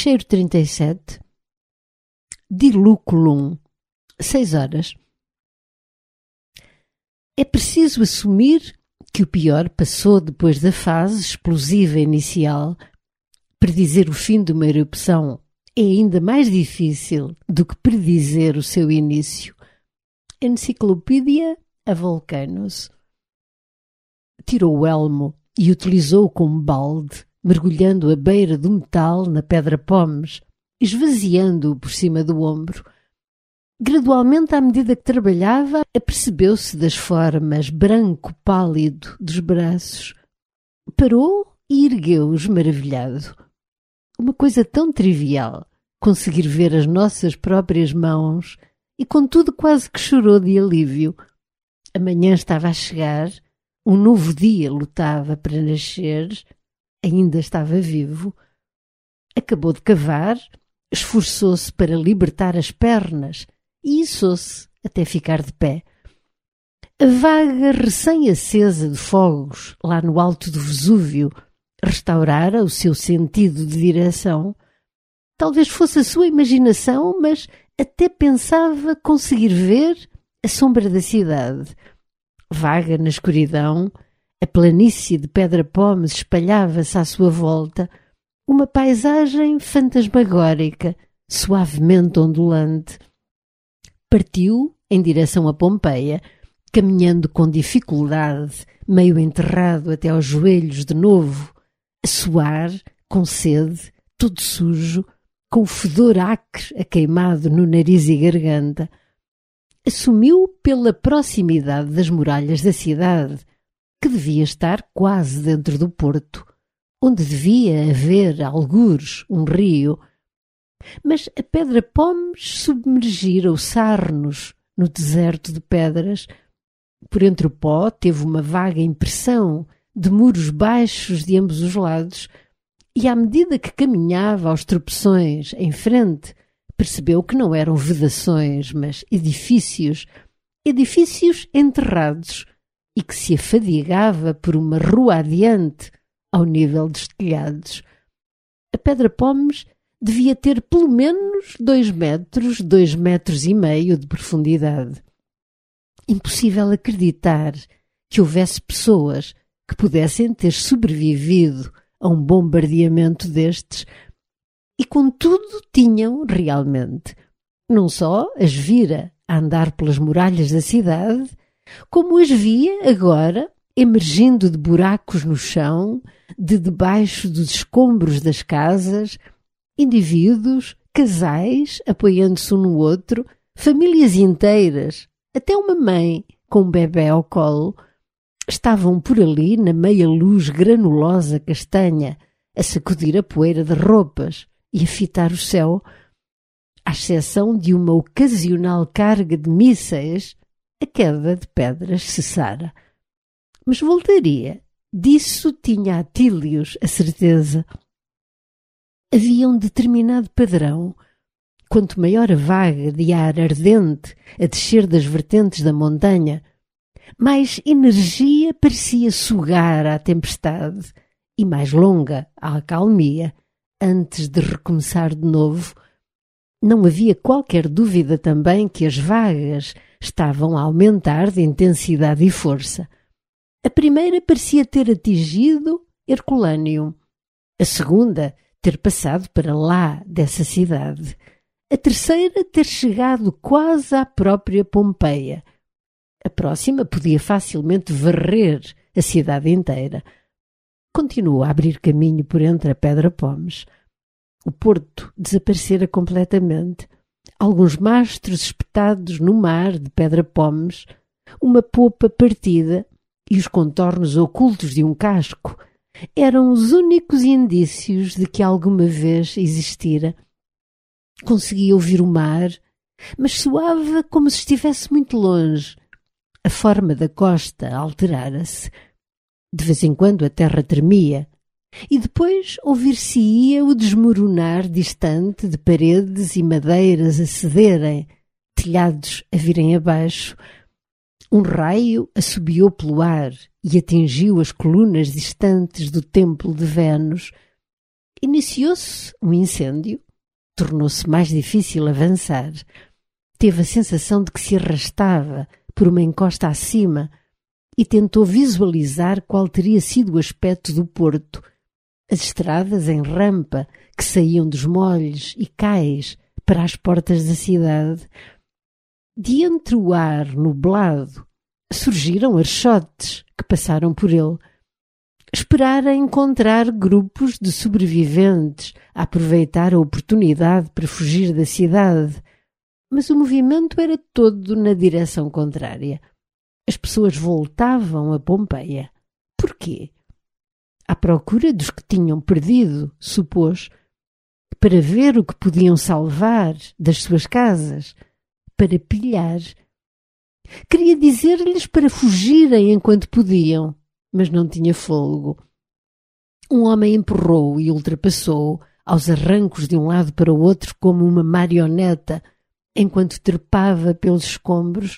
Ficheiro 37, Diluculum, 6 horas. É preciso assumir que o pior passou depois da fase explosiva inicial. Predizer o fim de uma erupção é ainda mais difícil do que predizer o seu início. Enciclopédia a Volcanos. Tirou o elmo e utilizou-o como balde, mergulhando a beira do metal na pedra-pomes, esvaziando-o por cima do ombro. Gradualmente, à medida que trabalhava, apercebeu-se das formas branco pálido dos braços. Parou e ergueu-os maravilhado. Uma coisa tão trivial, conseguir ver as nossas próprias mãos, e contudo quase que chorou de alívio. A manhã estava a chegar, um novo dia lutava para nascer, ainda estava vivo. Acabou de cavar, esforçou-se para libertar as pernas e içou-se até ficar de pé. A vaga recém-acesa de fogos lá no alto do Vesúvio restaurara o seu sentido de direção. Talvez fosse a sua imaginação, mas até pensava conseguir ver a sombra da cidade. Vaga na escuridão, a planície de pedra-pomes espalhava-se à sua volta, uma paisagem fantasmagórica, suavemente ondulante. Partiu em direção a Pompeia, caminhando com dificuldade, meio enterrado até aos joelhos de novo, a suar, com sede, todo sujo, com o fedor acre a queimado no nariz e garganta. Assumiu pela proximidade das muralhas da cidade, que devia estar quase dentro do porto, onde devia haver, algures, um rio. Mas a pedra-pomes submergira o Sarnos no deserto de pedras. Por entre o pó teve uma vaga impressão de muros baixos de ambos os lados, e à medida que caminhava aos tropeções em frente, percebeu que não eram vedações, mas edifícios enterrados, e que se afadigava por uma rua adiante, ao nível dos telhados. A pedra-pomes devia ter pelo menos 2 metros, 2,5 metros de profundidade. Impossível acreditar que houvesse pessoas que pudessem ter sobrevivido a um bombardeamento destes, e contudo tinham realmente. Não só as vira a andar pelas muralhas da cidade, como as via agora emergindo de buracos no chão, de debaixo dos escombros das casas, indivíduos, casais apoiando-se um no outro, famílias inteiras, até uma mãe com um bebé ao colo, estavam por ali na meia luz granulosa castanha, a sacudir a poeira de roupas e a fitar o céu, à exceção de uma ocasional carga de mísseis. A queda de pedras cessara. Mas voltaria. Disso tinha Atílios a certeza. Havia um determinado padrão. Quanto maior a vaga de ar ardente a descer das vertentes da montanha, mais energia parecia sugar à tempestade e mais longa a acalmia antes de recomeçar de novo. Não havia qualquer dúvida também que as vagas estavam a aumentar de intensidade e força. A primeira parecia ter atingido Herculaneum, a segunda ter passado para lá dessa cidade, a terceira ter chegado quase à própria Pompeia. A próxima podia facilmente varrer a cidade inteira. Continuou a abrir caminho por entre a pedra-pomes. O porto desaparecera completamente. Alguns mastros espetados no mar de pedra-pomes, uma popa partida e os contornos ocultos de um casco eram os únicos indícios de que alguma vez existira. Conseguia ouvir o mar, mas soava como se estivesse muito longe. A forma da costa alterara-se. De vez em quando a terra tremia, e depois ouvir-se-ia o desmoronar distante de paredes e madeiras a cederem, telhados a virem abaixo. Um raio assobiou pelo ar e atingiu as colunas distantes do templo de Vênus, Iniciou-se um incêndio, tornou-se mais difícil avançar. Teve a sensação de que se arrastava por uma encosta acima e tentou visualizar qual teria sido o aspecto do porto. As estradas em rampa que saíam dos molhes e cais para as portas da cidade. De entre o ar nublado surgiram archotes que passaram por ele. Esperara encontrar grupos de sobreviventes a aproveitar a oportunidade para fugir da cidade, mas o movimento era todo na direção contrária. As pessoas voltavam a Pompeia. Porquê? À procura dos que tinham perdido, supôs, para ver o que podiam salvar das suas casas, para pilhar. Queria dizer-lhes para fugirem enquanto podiam, mas não tinha fôlego. Um homem empurrou e ultrapassou aos arrancos de um lado para o outro como uma marioneta, enquanto trepava pelos escombros.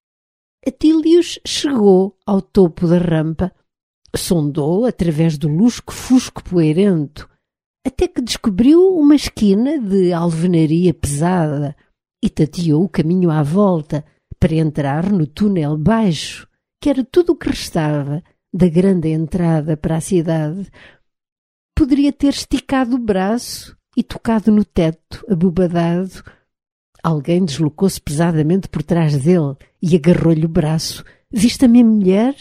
Atílios chegou ao topo da rampa, sondou através do lusco-fusco poeirento, até que descobriu uma esquina de alvenaria pesada e tateou o caminho à volta para entrar no túnel baixo, que era tudo o que restava da grande entrada para a cidade. Poderia ter esticado o braço e tocado no teto, abobadado. Alguém deslocou-se pesadamente por trás dele e agarrou-lhe o braço. Viste a minha mulher?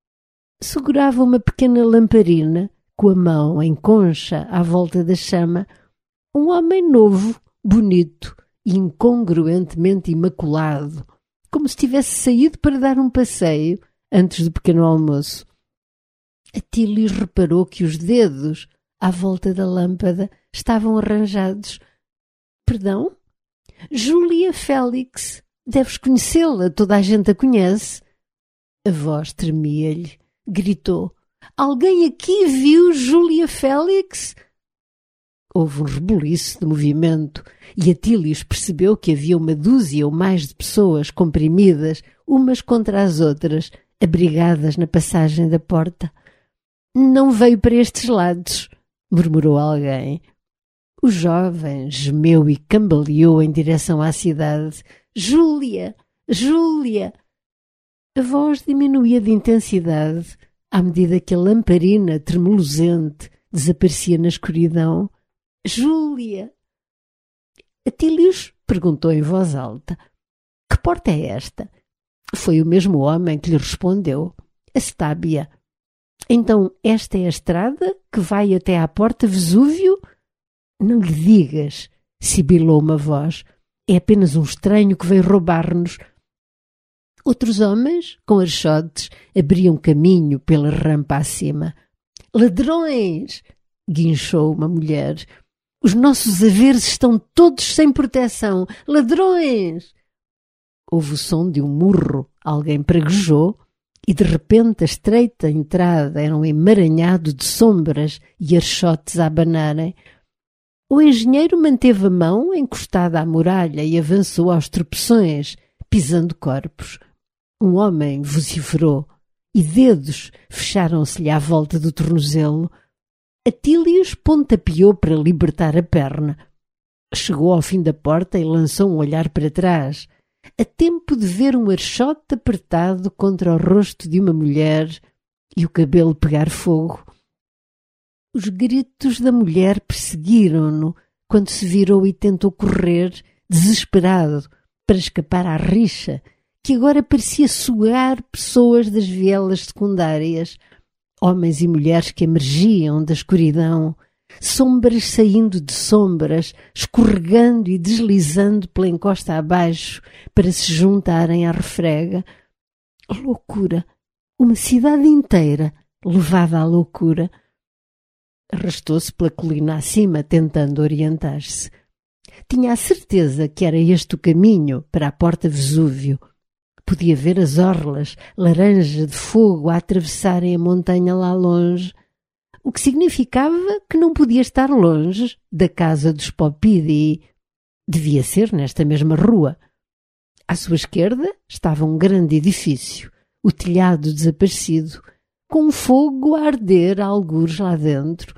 Segurava uma pequena lamparina, com a mão em concha à volta da chama. Um homem novo, bonito e incongruentemente imaculado, como se tivesse saído para dar um passeio antes do pequeno almoço. Atílios reparou que os dedos à volta da lâmpada estavam arranjados. Perdão? Júlia Félix. Deves conhecê-la, toda a gente a conhece. A voz tremia-lhe. Gritou. Alguém aqui viu Júlia Félix? Houve um rebuliço de movimento e Atílios percebeu que havia uma dúzia ou mais de pessoas comprimidas, umas contra as outras, abrigadas na passagem da porta. Não veio para estes lados, murmurou alguém. O jovem gemeu e cambaleou em direção à cidade. Júlia! Júlia! A voz diminuía de intensidade à medida que a lamparina tremulosente desaparecia na escuridão. Júlia! Atílios perguntou em voz alta. Que porta é esta? Foi o mesmo homem que lhe respondeu. A Estábia. Então esta é a estrada que vai até à porta Vesúvio? Não lhe digas, sibilou uma voz. É apenas um estranho que veio roubar-nos. Outros homens, com archotes, abriam caminho pela rampa acima. Ladrões! Guinchou uma mulher. Os nossos haveres estão todos sem proteção. Ladrões! Houve o som de um murro. Alguém praguejou e de repente a estreita entrada era um emaranhado de sombras e archotes a abanarem. O engenheiro manteve a mão encostada à muralha e avançou aos tropeções, pisando corpos. Um homem vociferou e dedos fecharam-se-lhe à volta do tornozelo. Atílios pontapeou para libertar a perna. Chegou ao fim da porta e lançou um olhar para trás, a tempo de ver um archote apertado contra o rosto de uma mulher e o cabelo pegar fogo. Os gritos da mulher perseguiram-no quando se virou e tentou correr, desesperado, para escapar à rixa, que agora parecia sugar pessoas das vielas secundárias, homens e mulheres que emergiam da escuridão, sombras saindo de sombras, escorregando e deslizando pela encosta abaixo para se juntarem à refrega. Loucura! Uma cidade inteira levada à loucura. Arrastou-se pela colina acima, tentando orientar-se. Tinha a certeza que era este o caminho para a porta Vesúvio. Podia ver as orlas laranja de fogo a atravessarem a montanha lá longe, o que significava que não podia estar longe da casa dos Popídii. Devia ser nesta mesma rua. À sua esquerda estava um grande edifício, o telhado desaparecido, com um fogo a arder a algures lá dentro,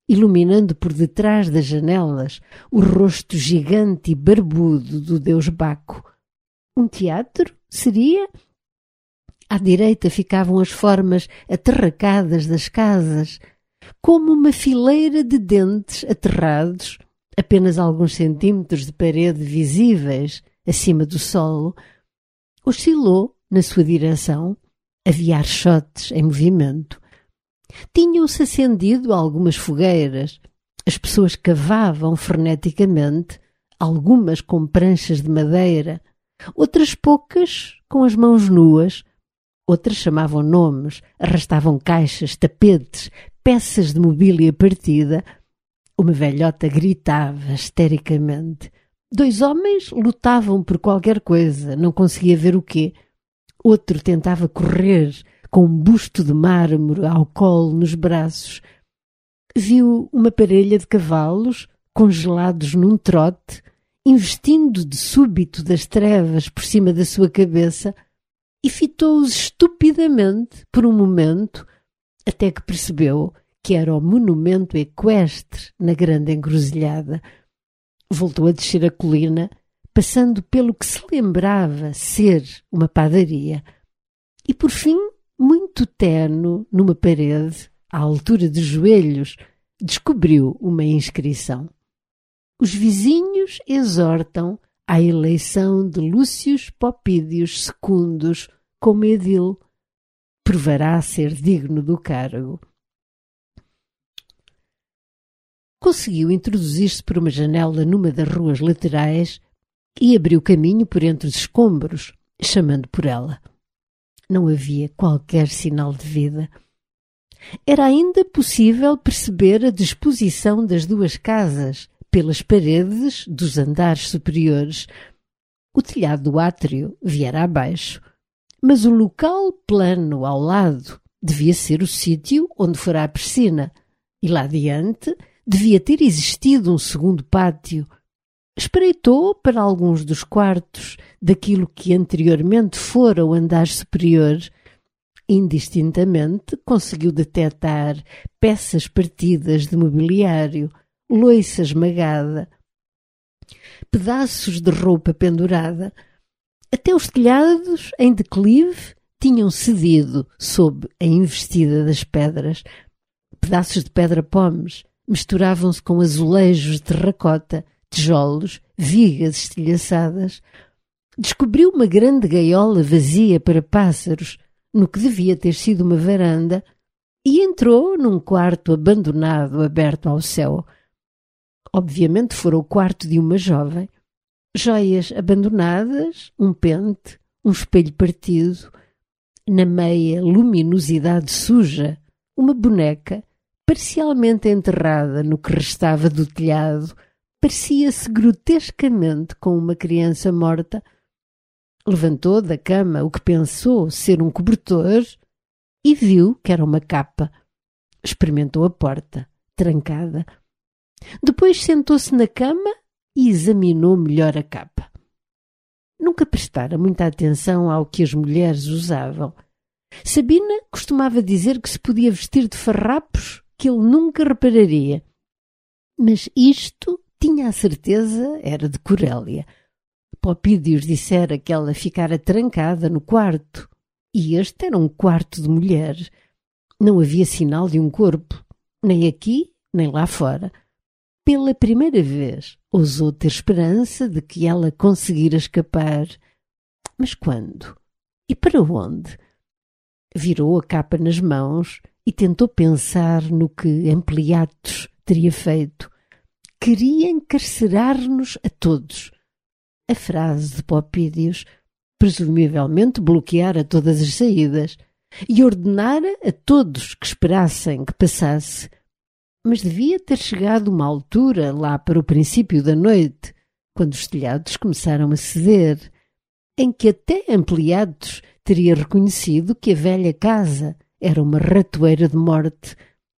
iluminando por detrás das janelas o rosto gigante e barbudo do deus Baco. Um teatro? Seria? À direita ficavam as formas aterracadas das casas, como uma fileira de dentes aterrados, apenas alguns centímetros de parede visíveis acima do solo. Oscilou na sua direção. Havia archotes em movimento. Tinham-se acendido algumas fogueiras. As pessoas cavavam freneticamente, algumas com pranchas de madeira, outras poucas com as mãos nuas, outras chamavam nomes, arrastavam caixas, tapetes, peças de mobília partida. Uma velhota gritava histericamente. 2 homens lutavam por qualquer coisa, não conseguia ver o quê. Outro tentava correr com um busto de mármore ao colo nos braços. Viu uma parelha de cavalos congelados num trote, investindo de súbito das trevas por cima da sua cabeça, e fitou-os estupidamente por um momento, até que percebeu que era o monumento equestre na grande encruzilhada. Voltou a descer a colina, passando pelo que se lembrava ser uma padaria. E por fim, muito tenue, numa parede, à altura dos joelhos, descobriu uma inscrição. Os vizinhos exortam à eleição de Lúcius Popídios Secundus como edil. Provará ser digno do cargo. Conseguiu introduzir-se por uma janela numa das ruas laterais e abriu caminho por entre os escombros, chamando por ela. Não havia qualquer sinal de vida. Era ainda possível perceber a disposição das 2 casas pelas paredes dos andares superiores. O telhado do átrio viera abaixo, mas o local plano ao lado devia ser o sítio onde fora a piscina, e lá adiante devia ter existido um segundo pátio. Espreitou para alguns dos quartos daquilo que anteriormente fora o andar superior. Indistintamente conseguiu detectar peças partidas de mobiliário, louça esmagada, pedaços de roupa pendurada. Até os telhados, em declive, tinham cedido sob a investida das pedras. Pedaços de pedra-pomes misturavam-se com azulejos de terracota, tijolos, vigas estilhaçadas. Descobriu uma grande gaiola vazia para pássaros, no que devia ter sido uma varanda, e entrou num quarto abandonado aberto ao céu. Obviamente fora o quarto de uma jovem. Joias abandonadas, um pente, um espelho partido, na meia luminosidade suja, uma boneca, parcialmente enterrada no que restava do telhado, parecia-se grotescamente com uma criança morta. Levantou da cama o que pensou ser um cobertor e viu que era uma capa. Experimentou a porta, trancada. Depois sentou-se na cama e examinou melhor a capa. Nunca prestara muita atenção ao que as mulheres usavam. Sabina costumava dizer que se podia vestir de farrapos que ele nunca repararia. Mas isto, tinha a certeza, era de Corélia. Popídios dissera que ela ficara trancada no quarto, e este era um quarto de mulher. Não havia sinal de um corpo, nem aqui, nem lá fora. Pela primeira vez, ousou ter esperança de que ela conseguira escapar. Mas quando? E para onde? Virou a capa nas mãos e tentou pensar no que Ampliatus teria feito. Queria encarcerar-nos a todos. A frase de Popídios presumivelmente bloqueara todas as saídas e ordenara a todos que esperassem que passasse. Mas devia ter chegado uma altura, lá para o princípio da noite, quando os telhados começaram a ceder, em que até Ampliatus teria reconhecido que a velha casa era uma ratoeira de morte.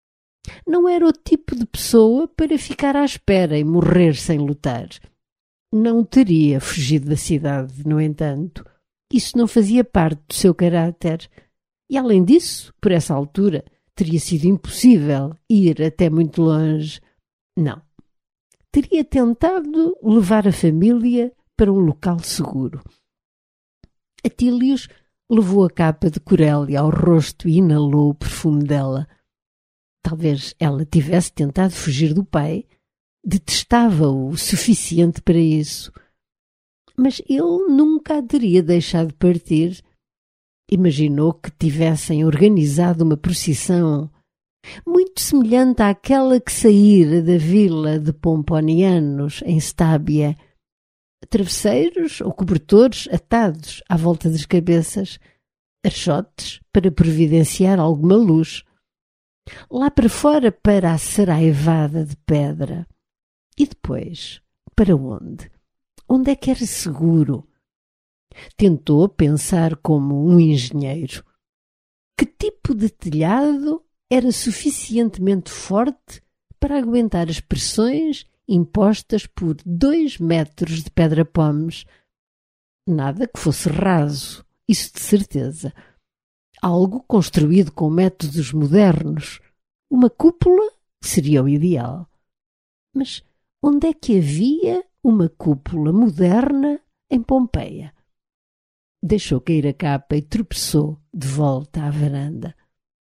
Não era o tipo de pessoa para ficar à espera e morrer sem lutar. Não teria fugido da cidade, no entanto. Isso não fazia parte do seu caráter. E, além disso, por essa altura, teria sido impossível ir até muito longe. Não. Teria tentado levar a família para um local seguro. Atílios levou a capa de Corélia ao rosto e inalou o perfume dela. Talvez ela tivesse tentado fugir do pai. Detestava-o o suficiente para isso. Mas ele nunca a teria deixado partir. Imaginou que tivessem organizado uma procissão muito semelhante àquela que saíra da vila de Pomponianos, em Stábia. Travesseiros ou cobertores atados à volta das cabeças, archotes para providenciar alguma luz. Lá para fora, para a saraivada de pedra. E depois, para onde? Onde é que era seguro? Tentou pensar como um engenheiro. Que tipo de telhado era suficientemente forte para aguentar as pressões impostas por 2 metros de pedra-pomes? Nada que fosse raso, isso de certeza. Algo construído com métodos modernos. Uma cúpula seria o ideal. Mas onde é que havia uma cúpula moderna em Pompeia? Deixou cair a capa e tropeçou de volta à varanda.